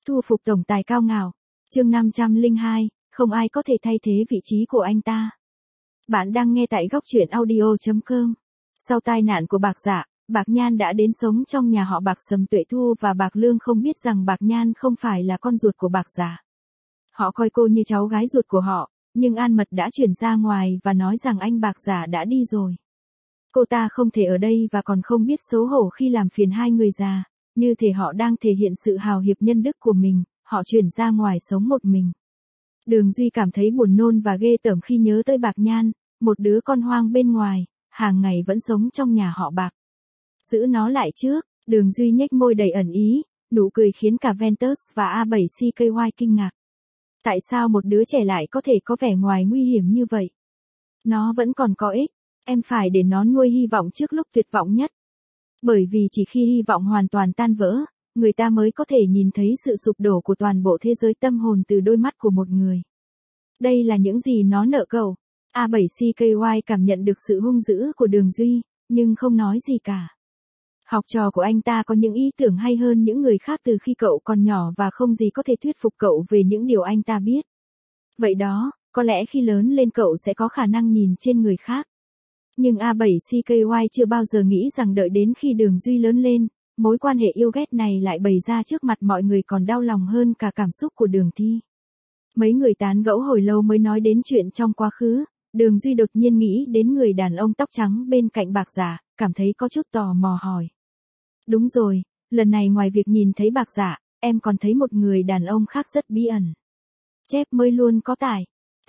thu phục tổng tài cao ngạo. Chương 502, không ai có thể thay thế vị trí của anh ta. Bạn đang nghe tại góc truyện audio.com. Sau tai nạn của Bạc Dạ, Bạc Nhan đã đến sống trong nhà họ Bạc Sầm Tuệ Thu và Bạc Lương không biết rằng Bạc Nhan không phải là con ruột của Bạc Dạ. Họ coi cô như cháu gái ruột của họ, nhưng An Mật đã chuyển ra ngoài và nói rằng anh Bạc Dạ đã đi rồi. Cô ta không thể ở đây và còn không biết xấu hổ khi làm phiền hai người già, như thể họ đang thể hiện sự hào hiệp nhân đức của mình, họ chuyển ra ngoài sống một mình. Đường Duy cảm thấy buồn nôn và ghê tởm khi nhớ tới Bạc Nhan, một đứa con hoang bên ngoài, hàng ngày vẫn sống trong nhà họ Bạc. Giữ nó lại trước, Đường Duy nhếch môi đầy ẩn ý, nụ cười khiến cả Ventus và A7CKY kinh ngạc. Tại sao một đứa trẻ lại có thể có vẻ ngoài nguy hiểm như vậy? Nó vẫn còn có ích, em phải để nó nuôi hy vọng trước lúc tuyệt vọng nhất. Bởi vì chỉ khi hy vọng hoàn toàn tan vỡ, người ta mới có thể nhìn thấy sự sụp đổ của toàn bộ thế giới tâm hồn từ đôi mắt của một người. Đây là những gì nó nợ cậu. A7CKY cảm nhận được sự hung dữ của Đường Duy, nhưng không nói gì cả. Học trò của anh ta có những ý tưởng hay hơn những người khác từ khi cậu còn nhỏ và không gì có thể thuyết phục cậu về những điều anh ta biết. Vậy đó, có lẽ khi lớn lên cậu sẽ có khả năng nhìn trên người khác. Nhưng A7CKY chưa bao giờ nghĩ rằng đợi đến khi Đường Duy lớn lên, mối quan hệ yêu ghét này lại bày ra trước mặt mọi người còn đau lòng hơn cả cảm xúc của Đường Thi. Mấy người tán gẫu hồi lâu mới nói đến chuyện trong quá khứ, Đường Duy đột nhiên nghĩ đến người đàn ông tóc trắng bên cạnh Bạc Dạ, cảm thấy có chút tò mò hỏi. Đúng rồi, lần này ngoài việc nhìn thấy Bạc Dạ, em còn thấy một người đàn ông khác rất bí ẩn. Chép mới luôn có tải.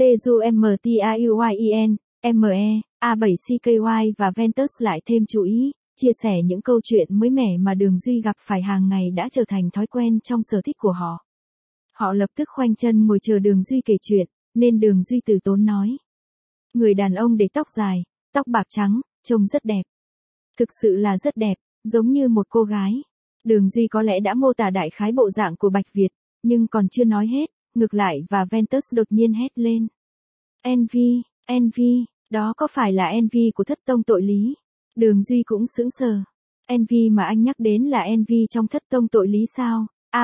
TUMTAUYEN, ME, A7CKY và Ventus lại thêm chú ý, chia sẻ những câu chuyện mới mẻ mà Đường Duy gặp phải hàng ngày đã trở thành thói quen trong sở thích của họ. Họ lập tức khoanh chân ngồi chờ Đường Duy kể chuyện, nên Đường Duy từ tốn nói. Người đàn ông để tóc dài, tóc bạc trắng, trông rất đẹp. Thực sự là rất đẹp, giống như một cô gái. Đường Duy có lẽ đã mô tả đại khái bộ dạng của Bạch Việt, nhưng còn chưa nói hết, ngược lại và Ventus đột nhiên hét lên. Envy, đó có phải là Envy của Thất Tông Tội Lý? Đường Duy cũng sững sờ. Envy mà anh nhắc đến là Envy trong Thất Tông Tội Lý sao?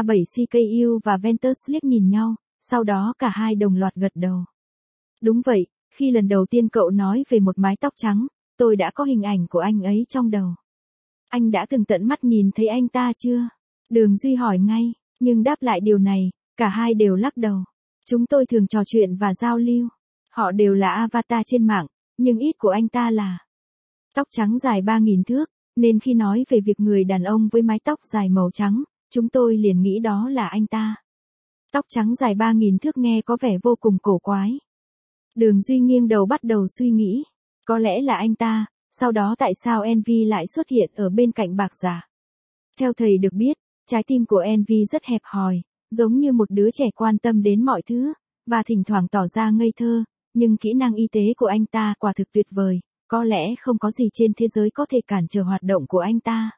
A7CKU và Ventus liếc nhìn nhau, sau đó cả hai đồng loạt gật đầu. Đúng vậy, khi lần đầu tiên cậu nói về một mái tóc trắng, tôi đã có hình ảnh của anh ấy trong đầu. Anh đã từng tận mắt nhìn thấy anh ta chưa? Đường Duy hỏi ngay, nhưng đáp lại điều này, cả hai đều lắc đầu. Chúng tôi thường trò chuyện và giao lưu. Họ đều là avatar trên mạng, nhưng ít của anh ta là tóc trắng dài 3.000 thước, nên khi nói về việc người đàn ông với mái tóc dài màu trắng, chúng tôi liền nghĩ đó là anh ta. Tóc trắng dài 3.000 thước nghe có vẻ vô cùng cổ quái. Đường Duy nghiêng đầu bắt đầu suy nghĩ. Có lẽ là anh ta, sau đó tại sao Envy lại xuất hiện ở bên cạnh Bạc Dạ? Theo thầy được biết, trái tim của Envy rất hẹp hòi, giống như một đứa trẻ quan tâm đến mọi thứ, và thỉnh thoảng tỏ ra ngây thơ, nhưng kỹ năng y tế của anh ta quả thực tuyệt vời, có lẽ không có gì trên thế giới có thể cản trở hoạt động của anh ta.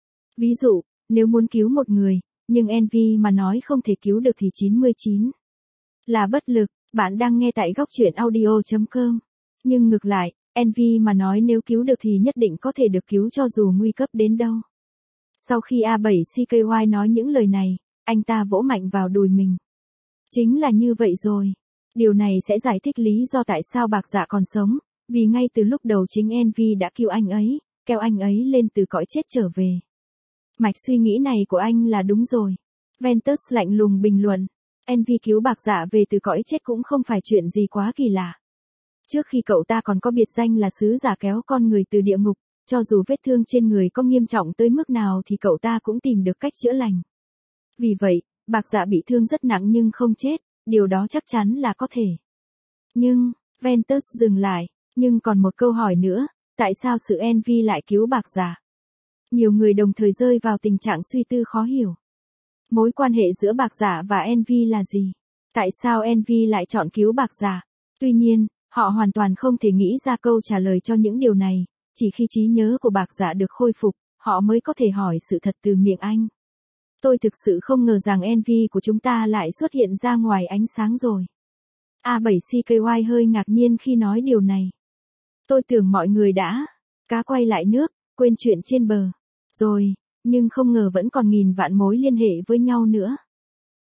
Ví dụ, nếu muốn cứu một người, nhưng Envy mà nói không thể cứu được thì 99 là bất lực. Bạn đang nghe tại góc truyện audio.com. Nhưng ngược lại, Envy mà nói nếu cứu được thì nhất định có thể được cứu cho dù nguy cấp đến đâu. Sau khi A7CKY nói những lời này, anh ta vỗ mạnh vào đùi mình. Chính là như vậy rồi. Điều này sẽ giải thích lý do tại sao Bạc Dạ còn sống, vì ngay từ lúc đầu chính Envy đã cứu anh ấy, kéo anh ấy lên từ cõi chết trở về. Mạch suy nghĩ này của anh là đúng rồi. Ventus lạnh lùng bình luận. Envy cứu Bạc Dạ về từ cõi chết cũng không phải chuyện gì quá kỳ lạ. Trước khi cậu ta còn có biệt danh là sứ giả kéo con người từ địa ngục, cho dù vết thương trên người có nghiêm trọng tới mức nào thì cậu ta cũng tìm được cách chữa lành. Vì vậy, Bạc Dạ bị thương rất nặng nhưng không chết, điều đó chắc chắn là có thể. Nhưng, Ventus dừng lại, nhưng còn một câu hỏi nữa, tại sao sự Envy lại cứu Bạc Dạ? Nhiều người đồng thời rơi vào tình trạng suy tư khó hiểu. Mối quan hệ giữa Bạc Dạ và Envy là gì? Tại sao Envy lại chọn cứu Bạc Dạ? Tuy nhiên, họ hoàn toàn không thể nghĩ ra câu trả lời cho những điều này, chỉ khi trí nhớ của Bạc Dạ được khôi phục, họ mới có thể hỏi sự thật từ miệng anh. Tôi thực sự không ngờ rằng Envy của chúng ta lại xuất hiện ra ngoài ánh sáng rồi. A7CKY hơi ngạc nhiên khi nói điều này. Tôi tưởng mọi người đã cá quay lại nước, quên chuyện trên bờ rồi, nhưng không ngờ vẫn còn nghìn vạn mối liên hệ với nhau nữa.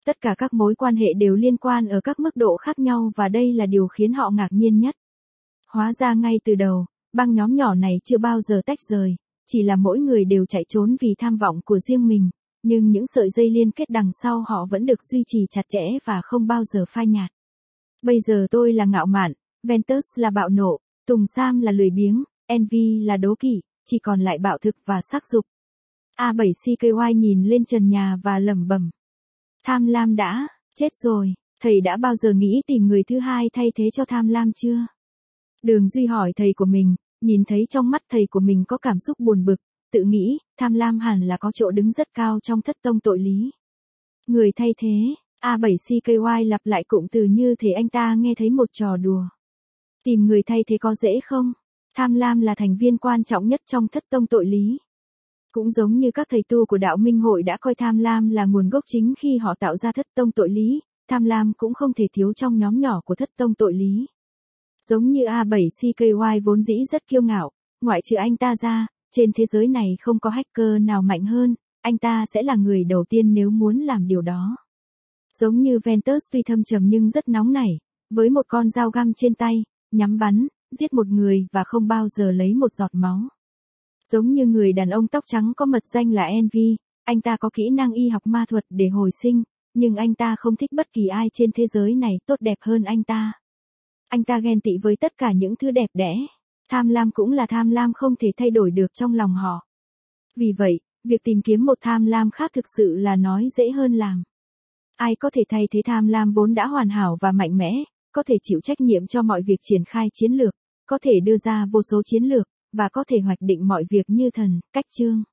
Tất cả các mối quan hệ đều liên quan ở các mức độ khác nhau và đây là điều khiến họ ngạc nhiên nhất. Hóa ra ngay từ đầu, băng nhóm nhỏ này chưa bao giờ tách rời, chỉ là mỗi người đều chạy trốn vì tham vọng của riêng mình, nhưng những sợi dây liên kết đằng sau họ vẫn được duy trì chặt chẽ và không bao giờ phai nhạt. Bây giờ tôi là ngạo mạn, Ventus là bạo nộ, Tùng Sam là lười biếng, Envy là đố kỵ, chỉ còn lại bạo thực và sắc dục. A7CKY nhìn lên trần nhà và lẩm bẩm. Tham lam đã, chết rồi, thầy đã bao giờ nghĩ tìm người thứ hai thay thế cho tham lam chưa? Đường Duy hỏi thầy của mình, nhìn thấy trong mắt thầy của mình có cảm xúc buồn bực, tự nghĩ, tham lam hẳn là có chỗ đứng rất cao trong thất tông tội lý. Người thay thế, A7CKY lặp lại cụm từ như thể anh ta nghe thấy một trò đùa. Tìm người thay thế có dễ không? Tham lam là thành viên quan trọng nhất trong thất tông tội lý. Cũng giống như các thầy tu của đạo Minh Hội đã coi tham lam là nguồn gốc chính khi họ tạo ra thất tông tội lý, tham lam cũng không thể thiếu trong nhóm nhỏ của thất tông tội lý. Giống như A7CKY vốn dĩ rất kiêu ngạo, ngoại trừ anh ta ra, trên thế giới này không có hacker nào mạnh hơn, anh ta sẽ là người đầu tiên nếu muốn làm điều đó. Giống như Ventus tuy thâm trầm nhưng rất nóng nảy, với một con dao găm trên tay, nhắm bắn, giết một người và không bao giờ lấy một giọt máu. Giống như người đàn ông tóc trắng có mật danh là Envy, anh ta có kỹ năng y học ma thuật để hồi sinh, nhưng anh ta không thích bất kỳ ai trên thế giới này tốt đẹp hơn anh ta. Anh ta ghen tị với tất cả những thứ đẹp đẽ. Tham lam cũng là tham lam không thể thay đổi được trong lòng họ. Vì vậy, việc tìm kiếm một tham lam khác thực sự là nói dễ hơn làm. Ai có thể thay thế tham lam vốn đã hoàn hảo và mạnh mẽ, có thể chịu trách nhiệm cho mọi việc triển khai chiến lược, có thể đưa ra vô số chiến lược, và có thể hoạch định mọi việc như thần, cách chương.